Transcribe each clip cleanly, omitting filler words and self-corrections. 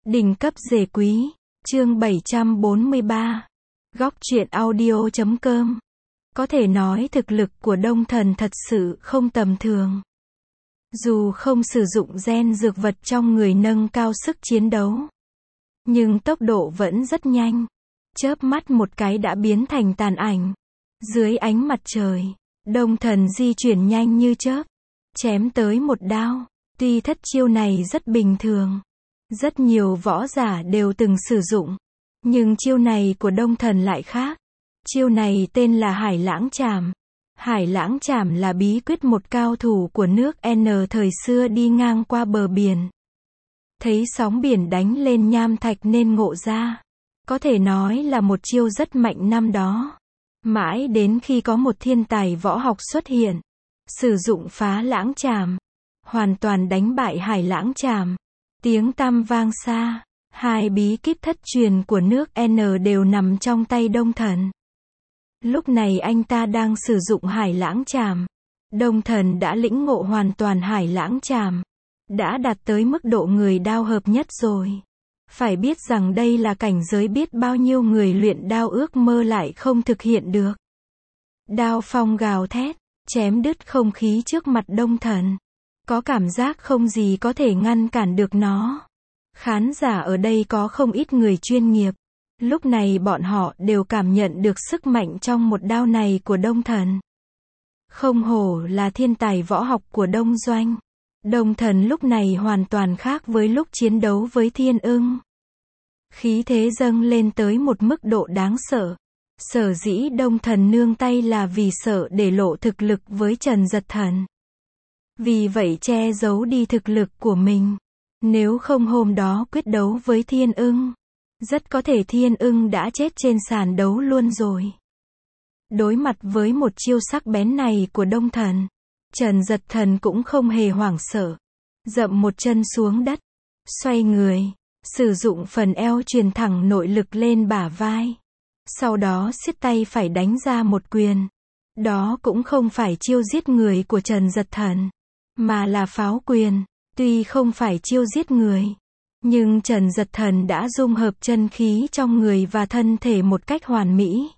Đỉnh cấp rể quý, chương 743. Góc truyện audio.com. Có thể nói thực lực của Đông Thần thật sự không tầm thường. Dù không sử dụng gen dược vật trong người nâng cao sức chiến đấu, nhưng tốc độ vẫn rất nhanh. Chớp mắt một cái đã biến thành tàn ảnh. Dưới ánh mặt trời, Đông Thần di chuyển nhanh như chớp, chém tới một đao. Tuy thất chiêu này rất bình thường, rất nhiều võ giả đều từng sử dụng, nhưng chiêu này của Đông Thần lại khác. Chiêu này tên là Hải Lãng Trảm. Hải Lãng Trảm là bí quyết một cao thủ của nước N thời xưa đi ngang qua bờ biển, thấy sóng biển đánh lên nham thạch nên ngộ ra. Có thể nói là một chiêu rất mạnh năm đó. Mãi đến khi có một thiên tài võ học xuất hiện, sử dụng Phá Lãng Trảm, hoàn toàn đánh bại Hải Lãng Trảm. Tiếng tăm vang xa, hai bí kíp thất truyền của nước N đều nằm trong tay Đông Thần. Lúc này anh ta đang sử dụng Hải Lãng Trảm. Đông Thần đã lĩnh ngộ hoàn toàn Hải Lãng Trảm, đã đạt tới mức độ người đao hợp nhất rồi. Phải biết rằng đây là cảnh giới biết bao nhiêu người luyện đao ước mơ lại không thực hiện được. Đao phong gào thét, chém đứt không khí trước mặt Đông Thần. Có cảm giác không gì có thể ngăn cản được nó. Khán giả ở đây có không ít người chuyên nghiệp. Lúc này bọn họ đều cảm nhận được sức mạnh trong một đao này của Đông Thần. Không hổ là thiên tài võ học của Đông Doanh. Đông Thần lúc này hoàn toàn khác với lúc chiến đấu với Thiên Ưng. Khí thế dâng lên tới một mức độ đáng sợ. Sở dĩ Đông Thần nương tay là vì sợ để lộ thực lực với Trần Giật Thần. Vì vậy che giấu đi thực lực của mình. Nếu không hôm đó quyết đấu với Thiên Ưng, rất có thể Thiên Ưng đã chết trên sàn đấu luôn rồi. Đối mặt với một chiêu sắc bén này của Đông Thần, Trần Giật Thần cũng không hề hoảng sợ. Dậm một chân xuống đất, xoay người, sử dụng phần eo truyền thẳng nội lực lên bả vai. Sau đó siết tay phải đánh ra một quyền. Đó cũng không phải chiêu giết người của Trần Giật Thần, mà là pháo quyền. Tuy không phải chiêu giết người, nhưng Trần Giật Thần đã dung hợp chân khí trong người và thân thể một cách hoàn mỹ.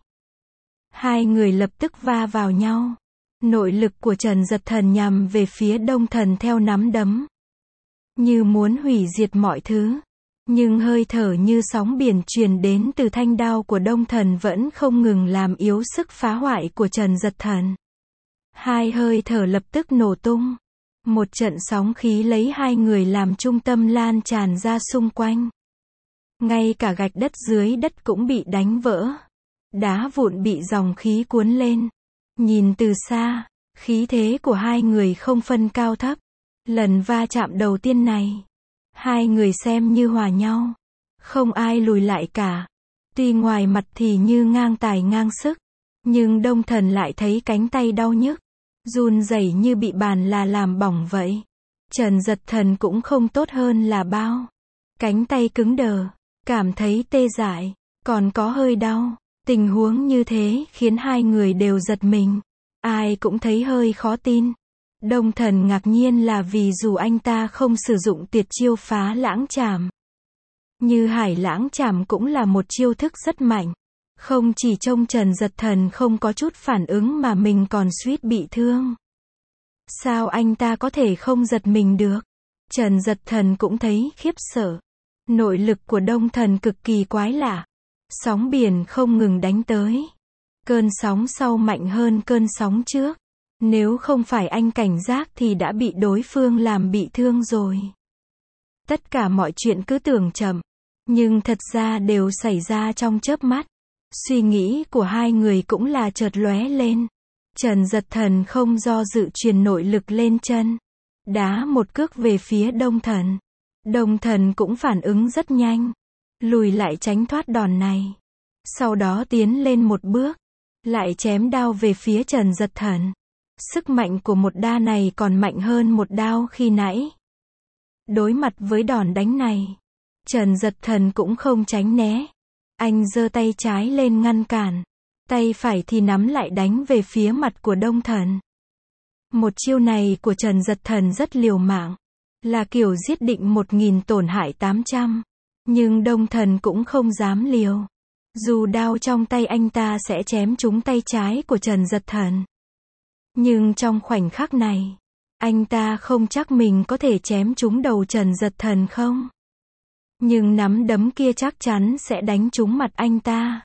Hai người lập tức va vào nhau. Nội lực của Trần Giật Thần nhằm về phía Đông Thần theo nắm đấm, như muốn hủy diệt mọi thứ. Nhưng hơi thở như sóng biển truyền đến từ thanh đao của Đông Thần vẫn không ngừng làm yếu sức phá hoại của Trần Giật Thần. Hai hơi thở lập tức nổ tung. Một trận sóng khí lấy hai người làm trung tâm lan tràn ra xung quanh. Ngay cả gạch đất dưới đất cũng bị đánh vỡ. Đá vụn bị dòng khí cuốn lên. Nhìn từ xa, khí thế của hai người không phân cao thấp. Lần va chạm đầu tiên này, hai người xem như hòa nhau. Không ai lùi lại cả. Tuy ngoài mặt thì như ngang tài ngang sức, nhưng Đông Thần lại thấy cánh tay đau nhức, run rẩy như bị bàn là làm bỏng vậy. Trần Giật Thần cũng không tốt hơn là bao. Cánh tay cứng đờ, cảm thấy tê dại, còn có hơi đau. Tình huống như thế khiến hai người đều giật mình. Ai cũng thấy hơi khó tin. Đông Thần ngạc nhiên là vì dù anh ta không sử dụng tuyệt chiêu Phá Lãng Trảm, như Hải Lãng Trảm cũng là một chiêu thức rất mạnh. Không chỉ trông Trần Giật Thần không có chút phản ứng mà mình còn suýt bị thương. Sao anh ta có thể không giật mình được? Trần Giật Thần cũng thấy khiếp sợ. Nội lực của Đông Thần cực kỳ quái lạ. Sóng biển không ngừng đánh tới. Cơn sóng sau mạnh hơn cơn sóng trước. Nếu không phải anh cảnh giác thì đã bị đối phương làm bị thương rồi. Tất cả mọi chuyện cứ tưởng chậm, nhưng thật ra đều xảy ra trong chớp mắt. Suy nghĩ của hai người cũng là chợt lóe lên. Trần Giật Thần không do dự truyền nội lực lên chân, đá một cước về phía Đông Thần. Đông Thần cũng phản ứng rất nhanh, lùi lại tránh thoát đòn này. Sau đó tiến lên một bước, lại chém đao về phía Trần Giật Thần. Sức mạnh của một đao này còn mạnh hơn một đao khi nãy. Đối mặt với đòn đánh này, Trần Giật Thần cũng không tránh né. Anh giơ tay trái lên ngăn cản, tay phải thì nắm lại đánh về phía mặt của Đông Thần. Một chiêu này của Trần Giật Thần rất liều mạng, là kiểu giết định 1000 tổn hại 800. Nhưng Đông Thần cũng không dám liều. Dù đao trong tay anh ta sẽ chém trúng tay trái của Trần Giật Thần. Nhưng trong khoảnh khắc này, anh ta không chắc mình có thể chém trúng đầu Trần Giật Thần không. Nhưng nắm đấm kia chắc chắn sẽ đánh trúng mặt anh ta.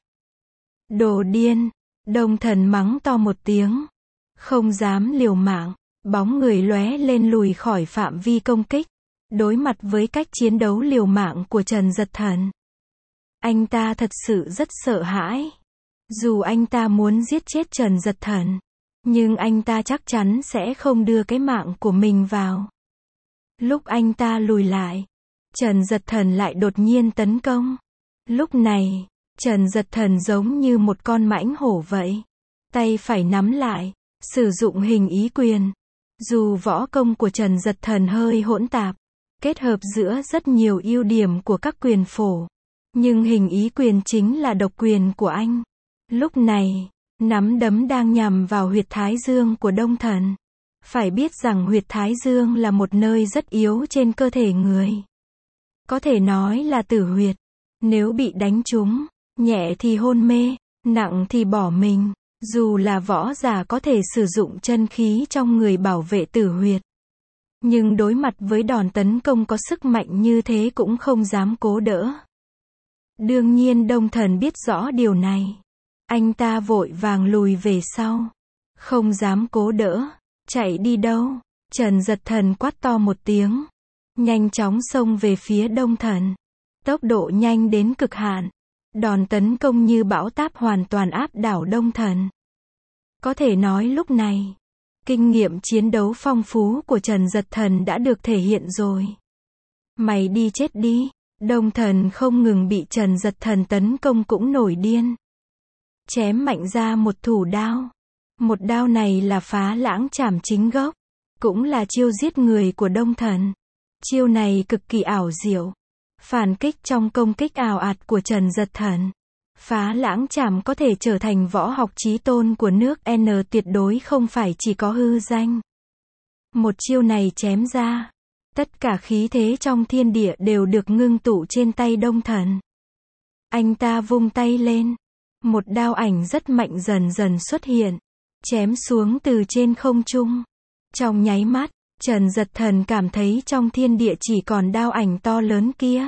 Đồ điên, Đông Thần mắng to một tiếng. Không dám liều mạng, bóng người lóe lên lùi khỏi phạm vi công kích. Đối mặt với cách chiến đấu liều mạng của Trần Giật Thần, anh ta thật sự rất sợ hãi. Dù anh ta muốn giết chết Trần Giật Thần, nhưng anh ta chắc chắn sẽ không đưa cái mạng của mình vào. Lúc anh ta lùi lại, Trần Giật Thần lại đột nhiên tấn công. Lúc này, Trần Giật Thần giống như một con mãnh hổ vậy. Tay phải nắm lại, sử dụng hình ý quyền. Dù võ công của Trần Giật Thần hơi hỗn tạp, kết hợp giữa rất nhiều ưu điểm của các quyền phổ, nhưng hình ý quyền chính là độc quyền của anh. Lúc này, nắm đấm đang nhằm vào huyệt thái dương của Đông Thần. Phải biết rằng huyệt thái dương là một nơi rất yếu trên cơ thể người. Có thể nói là tử huyệt. Nếu bị đánh trúng, nhẹ thì hôn mê, nặng thì bỏ mình. Dù là võ giả có thể sử dụng chân khí trong người bảo vệ tử huyệt, nhưng đối mặt với đòn tấn công có sức mạnh như thế cũng không dám cố đỡ. Đương nhiên Đông Thần biết rõ điều này. Anh ta vội vàng lùi về sau. Không dám cố đỡ. Chạy đi đâu? Trần Giật Thần quát to một tiếng. Nhanh chóng xông về phía Đông Thần. Tốc độ nhanh đến cực hạn. Đòn tấn công như bão táp hoàn toàn áp đảo Đông Thần. Có thể nói lúc này, kinh nghiệm chiến đấu phong phú của Trần Giật Thần đã được thể hiện rồi. Mày đi chết đi. Đông Thần không ngừng bị Trần Giật Thần tấn công cũng nổi điên. Chém mạnh ra một thủ đao. Một đao này là Phá Lãng Chảm chính gốc. Cũng là chiêu giết người của Đông Thần. Chiêu này cực kỳ ảo diệu. Phản kích trong công kích ào ạt của Trần Giật Thần. Phá Lãng Chảm có thể trở thành võ học chí tôn của nước N, tuyệt đối không phải chỉ có hư danh. Một chiêu này chém ra, tất cả khí thế trong thiên địa đều được ngưng tụ trên tay Đông Thần. Anh ta vung tay lên, một đao ảnh rất mạnh dần dần xuất hiện, chém xuống từ trên không trung. Trong nháy mắt, Trần Giật Thần cảm thấy trong thiên địa chỉ còn đao ảnh to lớn kia.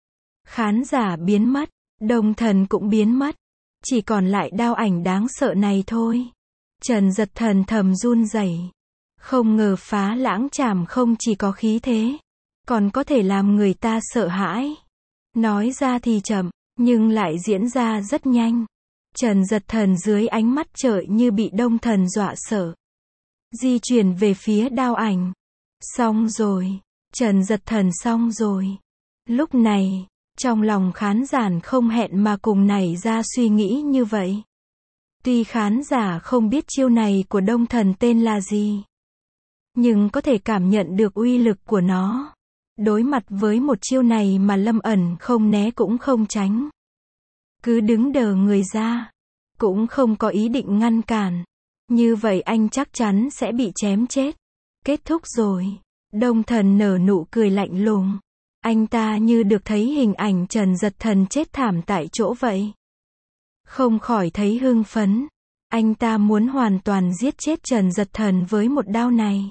Khán giả biến mất, Đông Thần cũng biến mất, chỉ còn lại đao ảnh đáng sợ này thôi. Trần Giật Thần thầm run rẩy. Không ngờ Phá Lãng Chảm không chỉ có khí thế, còn có thể làm người ta sợ hãi. Nói ra thì chậm, nhưng lại diễn ra rất nhanh. Trần Giật Thần dưới ánh mắt trợn như bị Đông Thần dọa sợ. Di chuyển về phía đao ảnh. Xong rồi. Trần Giật Thần xong rồi. Lúc này, trong lòng khán giả không hẹn mà cùng nảy ra suy nghĩ như vậy. Tuy khán giả không biết chiêu này của Đông Thần tên là gì, nhưng có thể cảm nhận được uy lực của nó. Đối mặt với một chiêu này mà Lâm Ẩn không né cũng không tránh. Cứ đứng đờ người ra, cũng không có ý định ngăn cản. Như vậy anh chắc chắn sẽ bị chém chết. Kết thúc rồi. Đông Thần nở nụ cười lạnh lùng. Anh ta như được thấy hình ảnh Trần Giật Thần chết thảm tại chỗ vậy. Không khỏi thấy hưng phấn. Anh ta muốn hoàn toàn giết chết Trần Giật Thần với một đao này.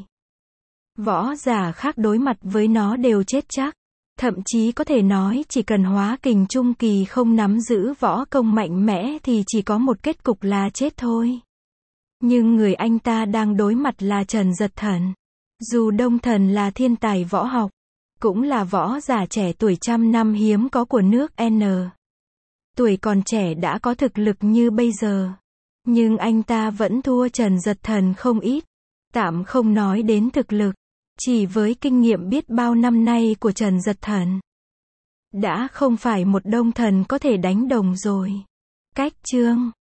Võ giả khác đối mặt với nó đều chết chắc. Thậm chí có thể nói chỉ cần hóa kình trung kỳ không nắm giữ võ công mạnh mẽ thì chỉ có một kết cục là chết thôi. Nhưng người anh ta đang đối mặt là Trần Giật Thần. Dù Đông Thần là thiên tài võ học, cũng là võ giả trẻ tuổi trăm năm hiếm có của nước N. Tuổi còn trẻ đã có thực lực như bây giờ. Nhưng anh ta vẫn thua Trần Giật Thần không ít. Tạm không nói đến thực lực. Chỉ với kinh nghiệm biết bao năm nay của Trần Giật Thần, đã không phải một Đông Thần có thể đánh đồng rồi. Cách chương